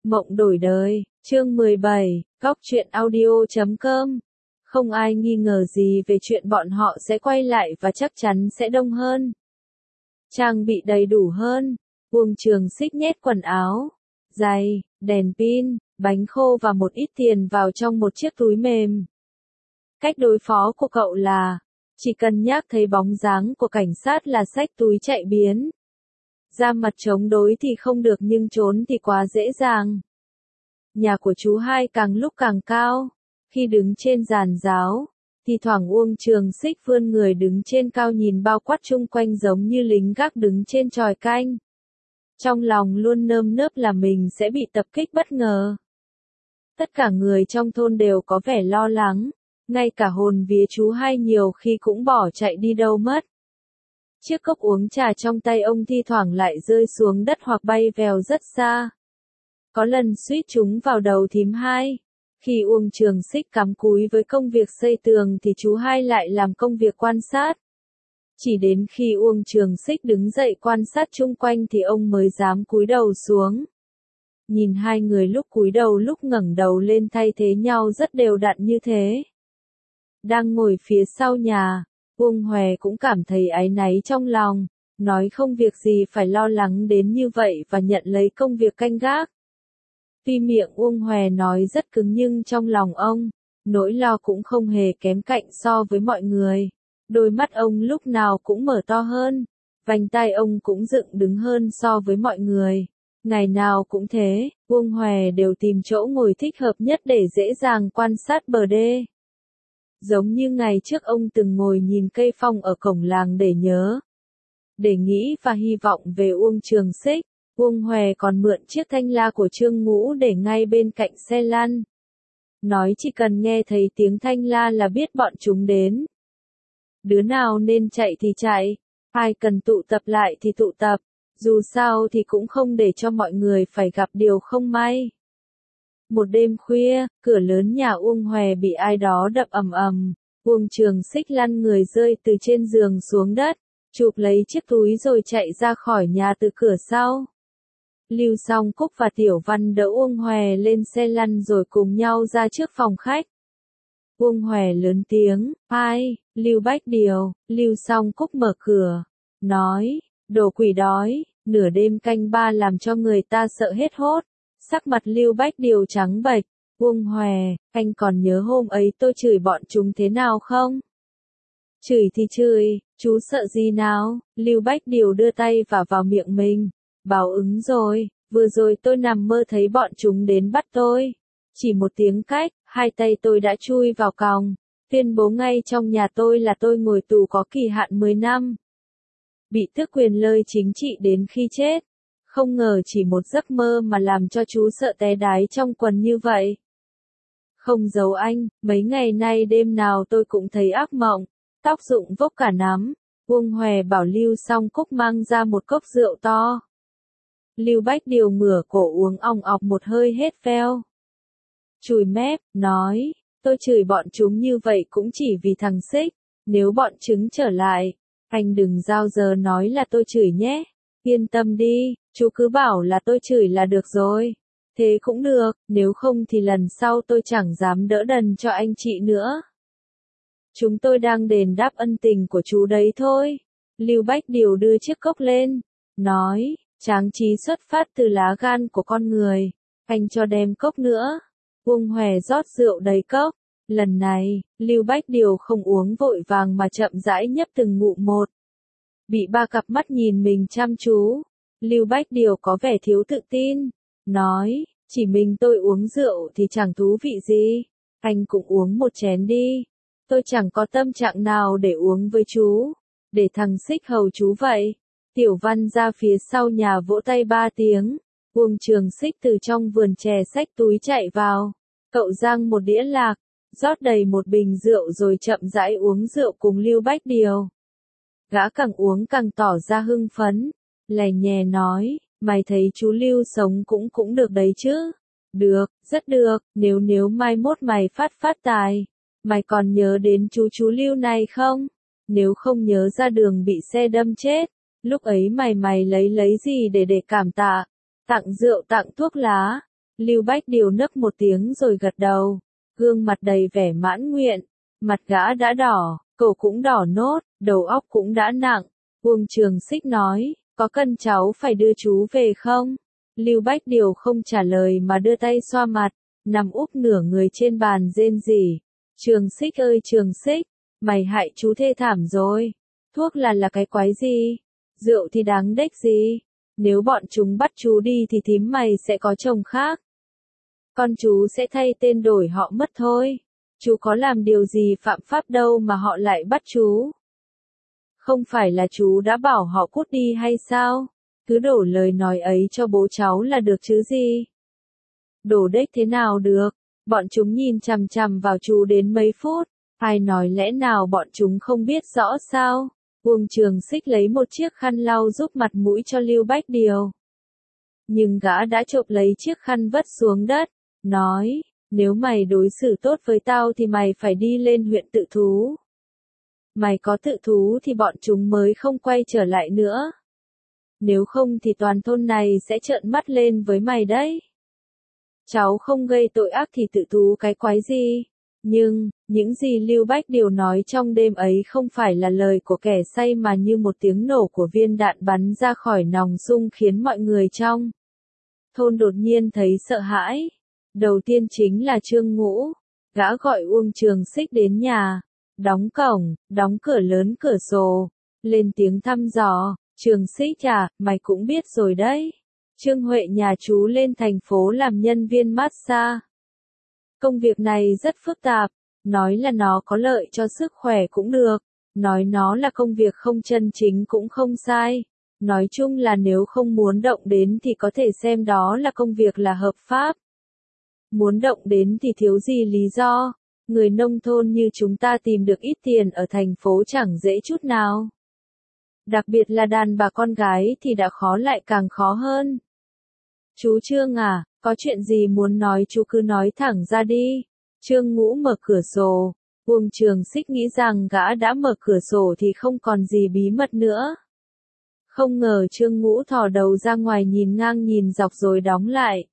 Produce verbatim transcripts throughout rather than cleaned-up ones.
Mộng đổi đời, chương mười bảy, góc truyện audio chấm com. Không ai nghi ngờ gì về chuyện bọn họ sẽ quay lại và chắc chắn sẽ đông hơn. Trang bị đầy đủ hơn. Uông Trường Xích nhét quần áo, giày, đèn pin, bánh khô và một ít tiền vào trong một chiếc túi mềm. Cách đối phó của cậu là, chỉ cần nhắc thấy bóng dáng của cảnh sát là xách túi chạy biến. Ra mặt chống đối thì không được nhưng trốn thì quá dễ dàng. Nhà của chú hai càng lúc càng cao. Khi đứng trên giàn giáo, thì thoảng Uông Trường Xích vươn người đứng trên cao nhìn bao quát chung quanh giống như lính gác đứng trên chòi canh. Trong lòng luôn nơm nớp là mình sẽ bị tập kích bất ngờ. Tất cả người trong thôn đều có vẻ lo lắng, ngay cả hồn vía chú hai nhiều khi cũng bỏ chạy đi đâu mất. Chiếc cốc uống trà trong tay ông thi thoảng lại rơi xuống đất hoặc bay vèo rất xa. Có lần suýt trúng vào đầu thím hai. Khi Uông Trường Xích cắm cúi với công việc xây tường thì chú hai lại làm công việc quan sát. Chỉ đến khi Uông Trường Xích đứng dậy quan sát chung quanh thì ông mới dám cúi đầu xuống. Nhìn hai người lúc cúi đầu lúc ngẩng đầu lên thay thế nhau rất đều đặn như thế. Đang ngồi phía sau nhà, Uông Hòe cũng cảm thấy áy náy trong lòng, nói không việc gì phải lo lắng đến như vậy và nhận lấy công việc canh gác. Tuy miệng Uông Hòe nói rất cứng nhưng trong lòng ông, nỗi lo cũng không hề kém cạnh so với mọi người. Đôi mắt ông lúc nào cũng mở to hơn, vành tai ông cũng dựng đứng hơn so với mọi người. Ngày nào cũng thế, Uông Hòe đều tìm chỗ ngồi thích hợp nhất để dễ dàng quan sát bờ đê. Giống như ngày trước ông từng ngồi nhìn cây phong ở cổng làng để nhớ, để nghĩ và hy vọng về Uông Trường Xích. Uông Hòe còn mượn chiếc thanh la của Trương Ngũ để ngay bên cạnh xe lăn. Nói chỉ cần nghe thấy tiếng thanh la là biết bọn chúng đến. Đứa nào nên chạy thì chạy, ai cần tụ tập lại thì tụ tập, dù sao thì cũng không để cho mọi người phải gặp điều không may. Một đêm khuya, cửa lớn nhà Uông Hòe bị ai đó đập ầm ầm, Uông Trường Xích lăn người rơi từ trên giường xuống đất, chụp lấy chiếc túi rồi chạy ra khỏi nhà từ cửa sau. Lưu Song Cúc và Tiểu Văn đỡ Uông Hòe lên xe lăn rồi cùng nhau ra trước phòng khách. Uông Hòe lớn tiếng, ai, Lưu Bách Điều, Lưu Song Cúc mở cửa, nói, đồ quỷ đói, nửa đêm canh ba làm cho người ta sợ hết hốt. Sắc mặt Lưu Bách Điều trắng bệch, Uông Hòe, anh còn nhớ hôm ấy tôi chửi bọn chúng thế nào không? Chửi thì chửi, chú sợ gì nào? Lưu Bách Điều đưa tay vào vào miệng mình. Báo ứng rồi, vừa rồi tôi nằm mơ thấy bọn chúng đến bắt tôi. Chỉ một tiếng cách, hai tay tôi đã chui vào còng, tuyên bố ngay trong nhà tôi là tôi ngồi tù có kỳ hạn mười năm. Bị tước quyền lợi chính trị đến khi chết. Không ngờ chỉ một giấc mơ mà làm cho chú sợ té đái trong quần như vậy. Không giấu anh, mấy ngày nay đêm nào tôi cũng thấy ác mộng, tóc rụng vốc cả nắm. Uông Hòe bảo Lưu Song Cúc mang ra một cốc rượu to. Lưu Bách Điều ngửa cổ uống òng ọc một hơi hết veo. Chùi mép, nói, tôi chửi bọn chúng như vậy cũng chỉ vì thằng Xích, nếu bọn chúng trở lại, anh đừng giao giờ nói là tôi chửi nhé. Yên tâm đi, chú cứ bảo là tôi chửi là được rồi. Thế cũng được, nếu không thì lần sau tôi chẳng dám đỡ đần cho anh chị nữa. Chúng tôi đang đền đáp ân tình của chú đấy thôi. Lưu Bách Điều đưa chiếc cốc lên, nói, tráng trí xuất phát từ lá gan của con người. Anh cho đem cốc nữa. Uông Hòe rót rượu đầy cốc. Lần này, Lưu Bách Điều không uống vội vàng mà chậm rãi nhấp từng ngụm một. Bị ba cặp mắt nhìn mình chăm chú, Lưu Bách Điều có vẻ thiếu tự tin, nói, chỉ mình tôi uống rượu thì chẳng thú vị gì, anh cũng uống một chén đi, tôi chẳng có tâm trạng nào để uống với chú, để thằng Xích hầu chú vậy. Tiểu Văn ra phía sau nhà vỗ tay ba tiếng, Uông Trường Xích từ trong vườn chè xách túi chạy vào, cậu giang một đĩa lạc, rót đầy một bình rượu rồi chậm rãi uống rượu cùng Lưu Bách Điều. Gã càng uống càng tỏ ra hưng phấn, lè nhè nói, mày thấy chú Lưu sống cũng cũng được đấy chứ. Được, rất được, nếu nếu mai mốt mày phát phát tài, mày còn nhớ đến chú chú Lưu này không? Nếu không nhớ ra đường bị xe đâm chết, lúc ấy mày mày lấy lấy gì để để cảm tạ? Tặng rượu tặng thuốc lá, Lưu Bách Điều nấc một tiếng rồi gật đầu, gương mặt đầy vẻ mãn nguyện, mặt gã đã đỏ, cổ cũng đỏ nốt, đầu óc cũng đã nặng. Uông Trường Xích nói, có cần cháu phải đưa chú về không? Lưu Bách Điều không trả lời mà đưa tay xoa mặt, nằm úp nửa người trên bàn rên rỉ. Trường Xích ơi Trường Xích, mày hại chú thê thảm rồi. Thuốc là là cái quái gì? Rượu thì đáng đếch gì? Nếu bọn chúng bắt chú đi thì thím mày sẽ có chồng khác. Con chú sẽ thay tên đổi họ mất thôi. Chú có làm điều gì phạm pháp đâu mà họ lại bắt chú. Không phải là chú đã bảo họ cút đi hay sao? Cứ đổ lời nói ấy cho bố cháu là được chứ gì? Đổ đếch thế nào được? Bọn chúng nhìn chằm chằm vào chú đến mấy phút. Ai nói lẽ nào bọn chúng không biết rõ sao? Uông Trường Xích lấy một chiếc khăn lau giúp mặt mũi cho Lưu Bách Điều. Nhưng gã đã chộp lấy chiếc khăn vất xuống đất, nói, nếu mày đối xử tốt với tao thì mày phải đi lên huyện tự thú. Mày có tự thú thì bọn chúng mới không quay trở lại nữa. Nếu không thì toàn thôn này sẽ trợn mắt lên với mày đấy. Cháu không gây tội ác thì tự thú cái quái gì? Nhưng, những gì Lưu Bách Điều nói trong đêm ấy không phải là lời của kẻ say mà như một tiếng nổ của viên đạn bắn ra khỏi nòng sung khiến mọi người trong thôn đột nhiên thấy sợ hãi. Đầu tiên chính là Trương Ngũ. Gã gọi Uông Trường Xích đến nhà, đóng cổng, đóng cửa lớn cửa sổ, lên tiếng thăm dò, Trường Xích à, mày cũng biết rồi đấy. Trương Huệ nhà chú lên thành phố làm nhân viên massage. Công việc này rất phức tạp, nói là nó có lợi cho sức khỏe cũng được, nói nó là công việc không chân chính cũng không sai. Nói chung là nếu không muốn động đến thì có thể xem đó là công việc là hợp pháp. Muốn động đến thì thiếu gì lý do, người nông thôn như chúng ta tìm được ít tiền ở thành phố chẳng dễ chút nào. Đặc biệt là đàn bà con gái thì đã khó lại càng khó hơn. Chú Trương à, có chuyện gì muốn nói chú cứ nói thẳng ra đi. Trương Ngũ mở cửa sổ. Uông Trường Xích nghĩ rằng gã đã mở cửa sổ thì không còn gì bí mật nữa. Không ngờ Trương Ngũ thò đầu ra ngoài nhìn ngang nhìn dọc rồi đóng lại.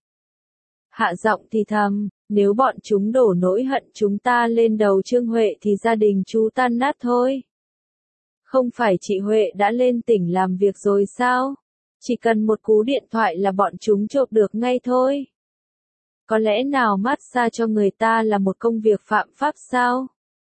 Hạ giọng thì thầm, nếu bọn chúng đổ nỗi hận chúng ta lên đầu Trương Huệ thì gia đình chú tan nát thôi. Không phải chị Huệ đã lên tỉnh làm việc rồi sao? Chỉ cần một cú điện thoại là bọn chúng chộp được ngay thôi. Có lẽ nào massage cho người ta là một công việc phạm pháp sao?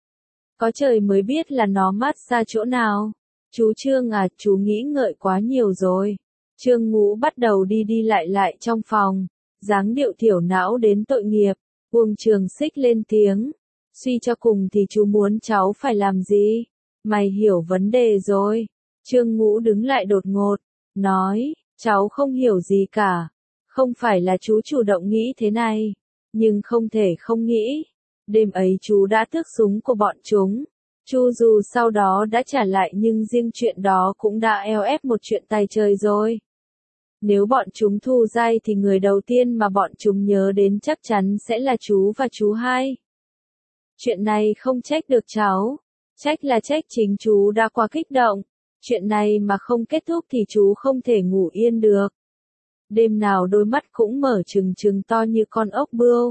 Có trời mới biết là nó massage chỗ nào. Chú Trương à, chú nghĩ ngợi quá nhiều rồi. Trương Ngũ bắt đầu đi đi lại lại trong phòng, dáng điệu thiểu não đến tội nghiệp. Uông Trường Xích lên tiếng, suy cho cùng thì chú muốn cháu phải làm gì? Mày hiểu vấn đề rồi. Trương Ngũ đứng lại đột ngột, nói, cháu không hiểu gì cả. Không phải là chú chủ động nghĩ thế này, nhưng không thể không nghĩ. Đêm ấy chú đã tước súng của bọn chúng. Chu dù sau đó đã trả lại nhưng riêng chuyện đó cũng đã eo ép một chuyện tay trời rồi. Nếu bọn chúng thu dai thì người đầu tiên mà bọn chúng nhớ đến chắc chắn sẽ là chú và chú hai. Chuyện này không trách được cháu, trách là trách chính chú đã quá kích động. Chuyện này mà không kết thúc thì chú không thể ngủ yên được. Đêm nào đôi mắt cũng mở trừng trừng to như con ốc bươu.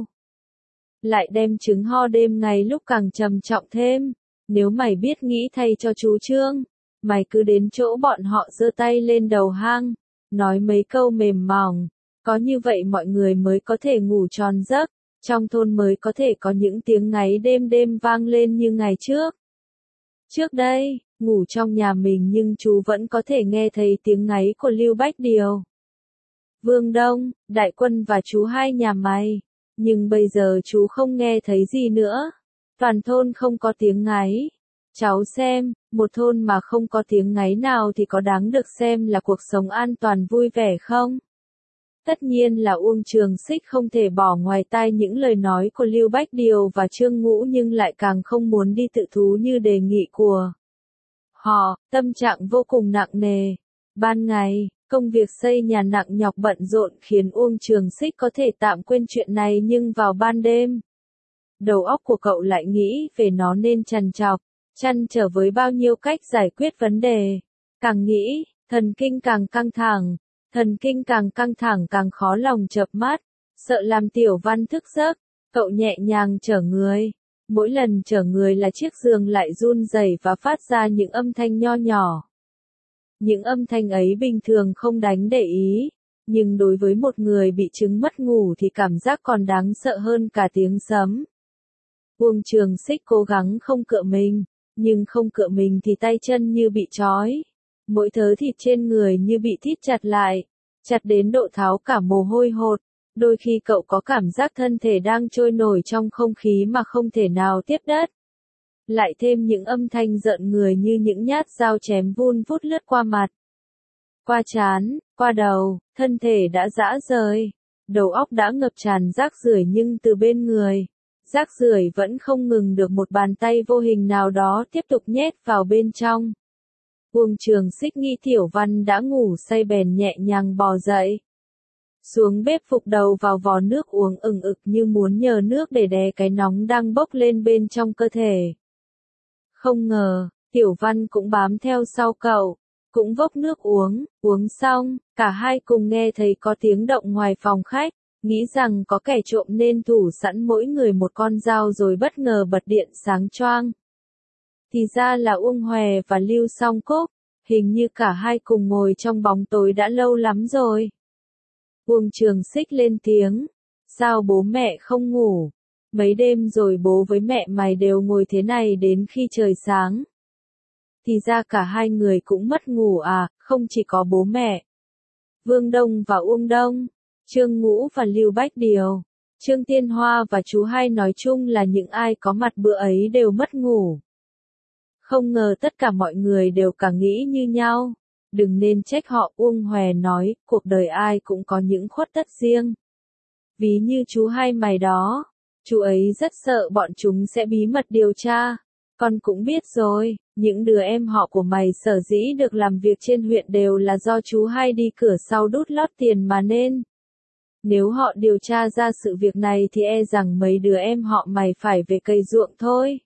Lại đem chứng ho đêm ngày lúc càng trầm trọng thêm. Nếu mày biết nghĩ thay cho chú Trương, mày cứ đến chỗ bọn họ giơ tay lên đầu hang, nói mấy câu mềm mỏng, có như vậy mọi người mới có thể ngủ tròn giấc, trong thôn mới có thể có những tiếng ngáy đêm đêm vang lên như ngày trước. Trước đây, ngủ trong nhà mình nhưng chú vẫn có thể nghe thấy tiếng ngáy của Lưu Bách Điều, Vương Đông, Đại Quân và chú hai nhà mày, nhưng bây giờ chú không nghe thấy gì nữa. Toàn thôn không có tiếng ngáy. Cháu xem, một thôn mà không có tiếng ngáy nào thì có đáng được xem là cuộc sống an toàn vui vẻ không? Tất nhiên là Uông Trường Xích không thể bỏ ngoài tai những lời nói của Lưu Bách Điều và Trương Ngũ nhưng lại càng không muốn đi tự thú như đề nghị của họ, tâm trạng vô cùng nặng nề. Ban ngày, công việc xây nhà nặng nhọc bận rộn khiến Uông Trường Xích có thể tạm quên chuyện này nhưng vào ban đêm, đầu óc của cậu lại nghĩ về nó nên trằn trọc, trăn trở với bao nhiêu cách giải quyết vấn đề. Càng nghĩ, thần kinh càng căng thẳng, thần kinh càng căng thẳng càng khó lòng chợp mắt. sợ làm Tiểu Văn thức giấc, cậu nhẹ nhàng chở người. Mỗi lần chở người là chiếc giường lại run rẩy và phát ra những âm thanh nho nhỏ. Những âm thanh ấy bình thường không đánh để ý, nhưng đối với một người bị chứng mất ngủ thì cảm giác còn đáng sợ hơn cả tiếng sấm. Uông Trường Xích cố gắng không cựa mình, nhưng không cựa mình thì tay chân như bị trói. Mỗi thớ thịt trên người như bị thít chặt lại, chặt đến độ tháo cả mồ hôi hột. Đôi khi cậu có cảm giác thân thể đang trôi nổi trong không khí mà không thể nào tiếp đất. Lại thêm những âm thanh rợn người như những nhát dao chém vun vút lướt qua mặt, qua trán, qua đầu, thân thể đã rã rời. Đầu óc đã ngập tràn rác rưởi nhưng từ bên người, rác rưởi vẫn không ngừng được một bàn tay vô hình nào đó tiếp tục nhét vào bên trong. Uông Trường Xích nghĩ Tiểu Văn đã ngủ say bèn nhẹ nhàng bò dậy. Xuống bếp phục đầu vào vò nước uống ừng ực như muốn nhờ nước để đè cái nóng đang bốc lên bên trong cơ thể. Không ngờ, Tiểu Văn cũng bám theo sau cậu, cũng vốc nước uống, uống xong, cả hai cùng nghe thấy có tiếng động ngoài phòng khách, nghĩ rằng có kẻ trộm nên thủ sẵn mỗi người một con dao rồi bất ngờ bật điện sáng choang. Thì ra là Uông Hòe và Lưu Song Cúc, hình như cả hai cùng ngồi trong bóng tối đã lâu lắm rồi. Uông Trường Xích lên tiếng, sao bố mẹ không ngủ? Mấy đêm rồi bố với mẹ mày đều ngồi thế này đến khi trời sáng. Thì ra cả hai người cũng mất ngủ à, không chỉ có bố mẹ. Vương Đông và Uông Đông, Trương Ngũ và Lưu Bách Điều, Trương Tiên Hoa và chú Hai nói chung là những ai có mặt bữa ấy đều mất ngủ. Không ngờ tất cả mọi người đều cả nghĩ như nhau. Đừng nên trách họ, Uông Hòe nói, cuộc đời ai cũng có những khuất tất riêng. Ví như chú Hai mày đó, chú ấy rất sợ bọn chúng sẽ bí mật điều tra. Con cũng biết rồi, những đứa em họ của mày sở dĩ được làm việc trên huyện đều là do chú Hai đi cửa sau đút lót tiền mà nên. Nếu họ điều tra ra sự việc này thì e rằng mấy đứa em họ mày phải về cày ruộng thôi.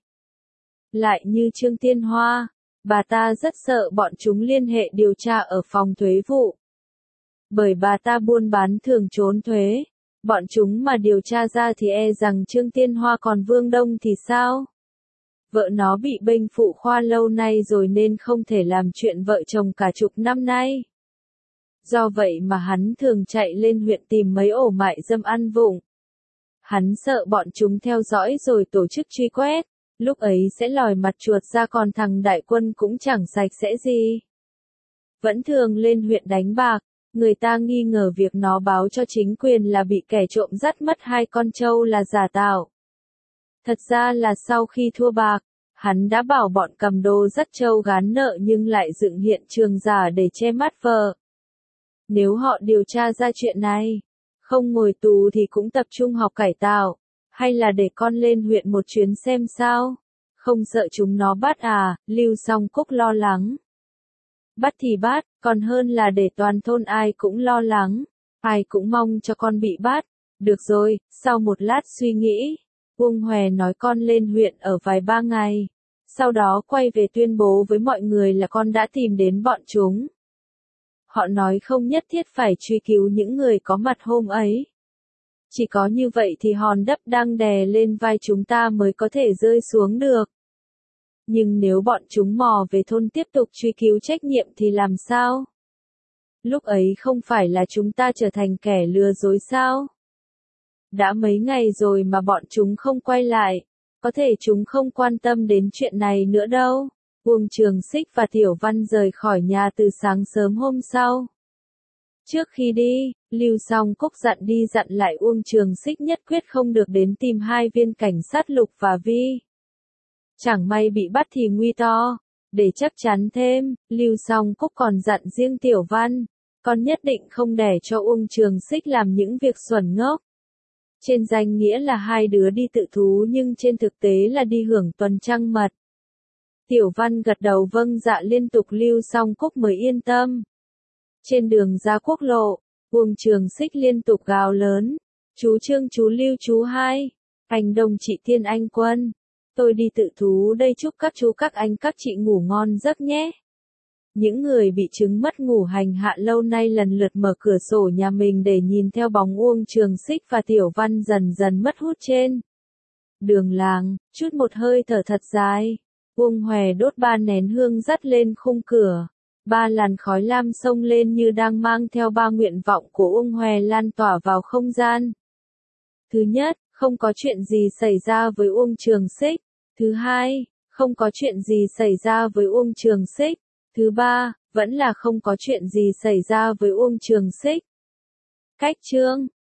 Lại như Trương Tiên Hoa, bà ta rất sợ bọn chúng liên hệ điều tra ở phòng thuế vụ. Bởi bà ta buôn bán thường trốn thuế, bọn chúng mà điều tra ra thì e rằng Trương Tiên Hoa còn Vương Đông thì sao? Vợ nó bị bệnh phụ khoa lâu nay rồi nên không thể làm chuyện vợ chồng cả chục năm nay. Do vậy mà hắn thường chạy lên huyện tìm mấy ổ mại dâm ăn vụng. Hắn sợ bọn chúng theo dõi rồi tổ chức truy quét, lúc ấy sẽ lòi mặt chuột ra còn thằng Đại Quân cũng chẳng sạch sẽ gì. Vẫn thường lên huyện đánh bạc, người ta nghi ngờ việc nó báo cho chính quyền là bị kẻ trộm dắt mất hai con trâu là giả tạo. Thật ra là sau khi thua bạc, hắn đã bảo bọn cầm đồ dắt trâu gán nợ nhưng lại dựng hiện trường giả để che mắt vợ. Nếu họ điều tra ra chuyện này, không ngồi tù thì cũng tập trung học cải tạo, hay là để con lên huyện một chuyến xem sao? Không sợ chúng nó bắt à? Lưu Song Cúc lo lắng. Bắt thì bắt, còn hơn là để toàn thôn ai cũng lo lắng, ai cũng mong cho con bị bắt. Được rồi, sau một lát suy nghĩ, Uông Hòe nói con lên huyện ở vài ba ngày, sau đó quay về tuyên bố với mọi người là con đã tìm đến bọn chúng. Họ nói không nhất thiết phải truy cứu những người có mặt hôm ấy. Chỉ có như vậy thì hòn đất đang đè lên vai chúng ta mới có thể rơi xuống được. Nhưng nếu bọn chúng mò về thôn tiếp tục truy cứu trách nhiệm thì làm sao? Lúc ấy không phải là chúng ta trở thành kẻ lừa dối sao? Đã mấy ngày rồi mà bọn chúng không quay lại, có thể chúng không quan tâm đến chuyện này nữa đâu. Uông Trường Xích và Tiểu Văn rời khỏi nhà từ sáng sớm hôm sau. Trước khi đi, Lưu Song Cúc dặn đi dặn lại Uông Trường Xích nhất quyết không được đến tìm hai viên cảnh sát Lục và Vi. Chẳng may bị bắt thì nguy to. Để chắc chắn thêm, Lưu Song Cúc còn dặn riêng Tiểu Văn, con nhất định không để cho Uông Trường Xích làm những việc xuẩn ngốc. Trên danh nghĩa là hai đứa đi tự thú nhưng trên thực tế là đi hưởng tuần trăng mật. Tiểu Văn gật đầu vâng dạ liên tục Lưu Song Cúc mới yên tâm. Trên đường ra quốc lộ, Uông Trường Xích liên tục gào lớn, chú Trương chú Lưu chú Hai, anh Đông chị Tiên anh Quân, tôi đi tự thú đây chúc các chú các anh các chị ngủ ngon giấc nhé. Những người bị chứng mất ngủ hành hạ lâu nay lần lượt mở cửa sổ nhà mình để nhìn theo bóng Uông Trường Xích và Tiểu Văn dần dần mất hút trên đường làng, chút một hơi thở thật dài. Uông Hòe đốt ba nén hương dắt lên khung cửa. Ba làn khói lam xông lên như đang mang theo ba nguyện vọng của Uông Hòe lan tỏa vào không gian. Thứ nhất, không có chuyện gì xảy ra với Uông Trường Xích. Thứ hai, không có chuyện gì xảy ra với Uông Trường Xích. Thứ ba, vẫn là không có chuyện gì xảy ra với Uông Trường Xích. Cách chương